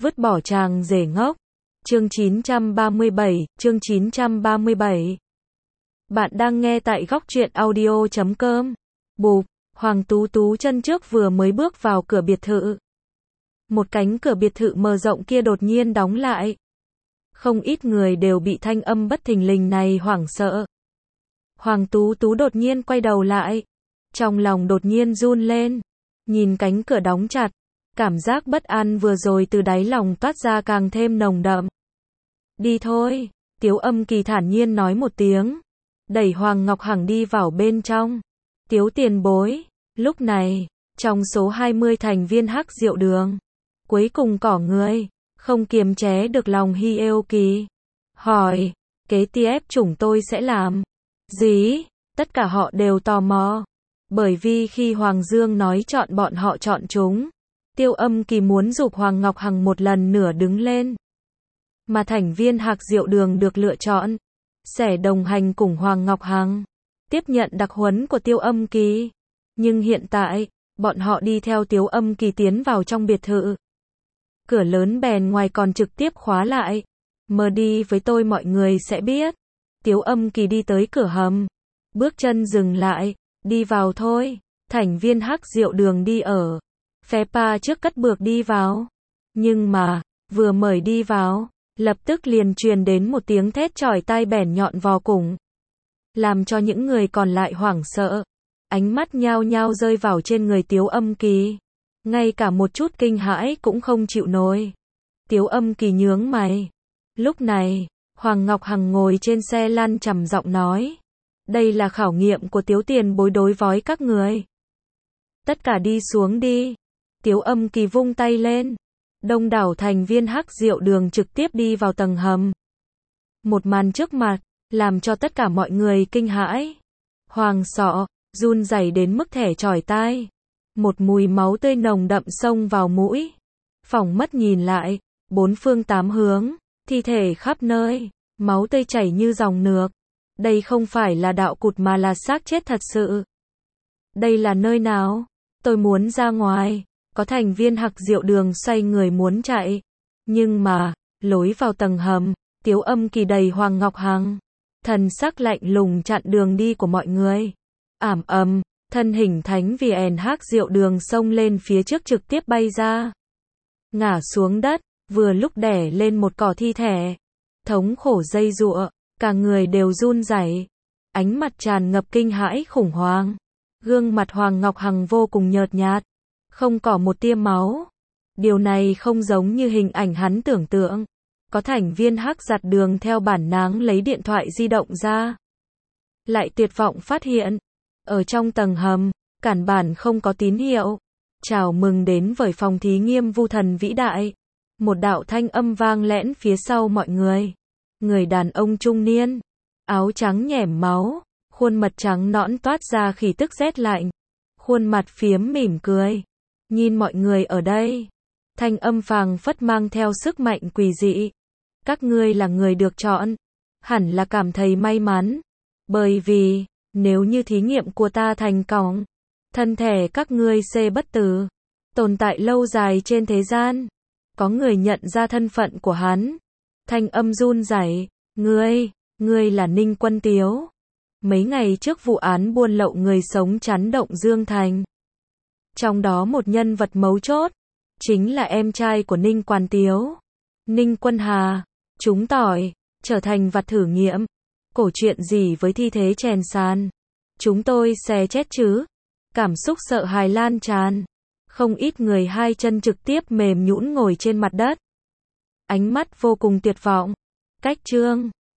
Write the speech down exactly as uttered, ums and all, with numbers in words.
vứt bỏ chàng rể ngốc. Chương chín trăm ba mươi bảy, chương chín trăm ba mươi bảy. Bạn đang nghe tại góc truyện audio chấm com. Bụp, Hoàng Tú Tú chân trước vừa mới bước vào cửa biệt thự. Một cánh cửa biệt thự mở rộng kia đột nhiên đóng lại. Không ít người đều bị thanh âm bất thình lình này hoảng sợ. Hoàng Tú Tú đột nhiên quay đầu lại. Trong lòng đột nhiên run lên. Nhìn cánh cửa đóng chặt. Cảm giác bất an vừa rồi từ đáy lòng toát ra càng thêm nồng đậm. Đi thôi, Tiếu Âm Kỳ thản nhiên nói một tiếng. Đẩy Hoàng Ngọc Hằng đi vào bên trong. Tiếu tiền bối. Lúc này, trong số hai mươi thành viên Hắc Diệu Đường, cuối cùng có người không kiềm chế được lòng hiếu kỳ. Hỏi, kế tiếp chúng tôi sẽ làm gì? Tất cả họ đều tò mò. Bởi vì khi Hoàng Dương nói chọn bọn họ chọn chúng, Tiêu Âm Kỳ muốn giục Hoàng Ngọc Hằng một lần nữa đứng lên. Mà thành viên Hạc Diệu Đường được lựa chọn sẽ đồng hành cùng Hoàng Ngọc Hằng, tiếp nhận đặc huấn của Tiêu Âm Kỳ. Nhưng hiện tại, bọn họ đi theo Tiếu Âm Kỳ tiến vào trong biệt thự. Cửa lớn bèn ngoài còn trực tiếp khóa lại. Mờ đi với tôi mọi người sẽ biết. Tiếu Âm Kỳ đi tới cửa hầm. Bước chân dừng lại. Đi vào thôi. Thành viên Hắc Diệu Đường đi ở phe pa trước cất bước đi vào. Nhưng mà, vừa mời đi vào, lập tức liền truyền đến một tiếng thét chói tai bẻn nhọn vò củng. Làm cho những người còn lại hoảng sợ. Ánh mắt nhao nhao rơi vào trên người Tiếu Âm Kỳ. Ngay cả một chút kinh hãi cũng không chịu nổi. Tiếu Âm Kỳ nhướng mày. Lúc này, Hoàng Ngọc Hằng ngồi trên xe lăn trầm giọng nói. Đây là khảo nghiệm của Tiếu tiền bối đối với các người. Tất cả đi xuống đi. Tiếu Âm Kỳ vung tay lên. Đông đảo thành viên Hắc Diệu Đường trực tiếp đi vào tầng hầm. Một màn trước mặt, làm cho tất cả mọi người kinh hãi. Hoàng sọ, run rẩy đến mức thẻ chói tai. Một mùi máu tươi nồng đậm xông vào mũi. Phỏng mắt nhìn lại, bốn phương tám hướng, thi thể khắp nơi, máu tươi chảy như dòng nước. Đây không phải là đạo cụt mà là xác chết thật sự. Đây là nơi nào? Tôi muốn ra ngoài. Có thành viên Hạc Diệu Đường xoay người muốn chạy. Nhưng mà, lối vào tầng hầm, Tiếu Âm Kỳ đầy Hoàng Ngọc Hằng. Thần sắc lạnh lùng chặn đường đi của mọi người. Ảm ầm, thân hình thánh viền Hắc Diệu Đường xông lên phía trước trực tiếp bay ra. Ngã xuống đất, vừa lúc đè lên một cỏ thi thể. Thống khổ dây dụa, cả người đều run rẩy. Ánh mặt tràn ngập kinh hãi khủng hoảng. Gương mặt Hoàng Ngọc Hằng vô cùng nhợt nhạt. Không có một tia máu. Điều này không giống như hình ảnh hắn tưởng tượng. Có thành viên Hắc Giạt Đường theo bản năng lấy điện thoại di động ra. Lại tuyệt vọng phát hiện. Ở trong tầng hầm, cản bản không có tín hiệu. Chào mừng đến với phòng thí nghiệm vu thần vĩ đại. Một đạo thanh âm vang lẽn phía sau mọi người. Người đàn ông trung niên. Áo trắng nhẻm máu. Khuôn mặt trắng nõn toát ra khí tức rét lạnh. Khuôn mặt phiếm mỉm cười. Nhìn mọi người ở đây. Thanh âm phảng phất mang theo sức mạnh quỷ dị. Các ngươi là người được chọn. Hẳn là cảm thấy may mắn. Bởi vì, nếu như thí nghiệm của ta thành công, thân thể các ngươi sẽ bất tử. Tồn tại lâu dài trên thế gian. Có người nhận ra thân phận của hắn. Thanh âm run rẩy. Ngươi, ngươi là Ninh Quân Tiếu. Mấy ngày trước vụ án buôn lậu người sống chấn động Dương Thành. Trong đó một nhân vật mấu chốt, chính là em trai của Ninh Quan Tiếu. Ninh Quân Hà, trúng tỏi, trở thành vật thử nghiệm. Cổ chuyện gì với thi thế chèn sàn. Chúng tôi sẽ chết chứ. Cảm xúc sợ hãi lan tràn. Không ít người hai chân trực tiếp mềm nhũn ngồi trên mặt đất. Ánh mắt vô cùng tuyệt vọng. Cách chương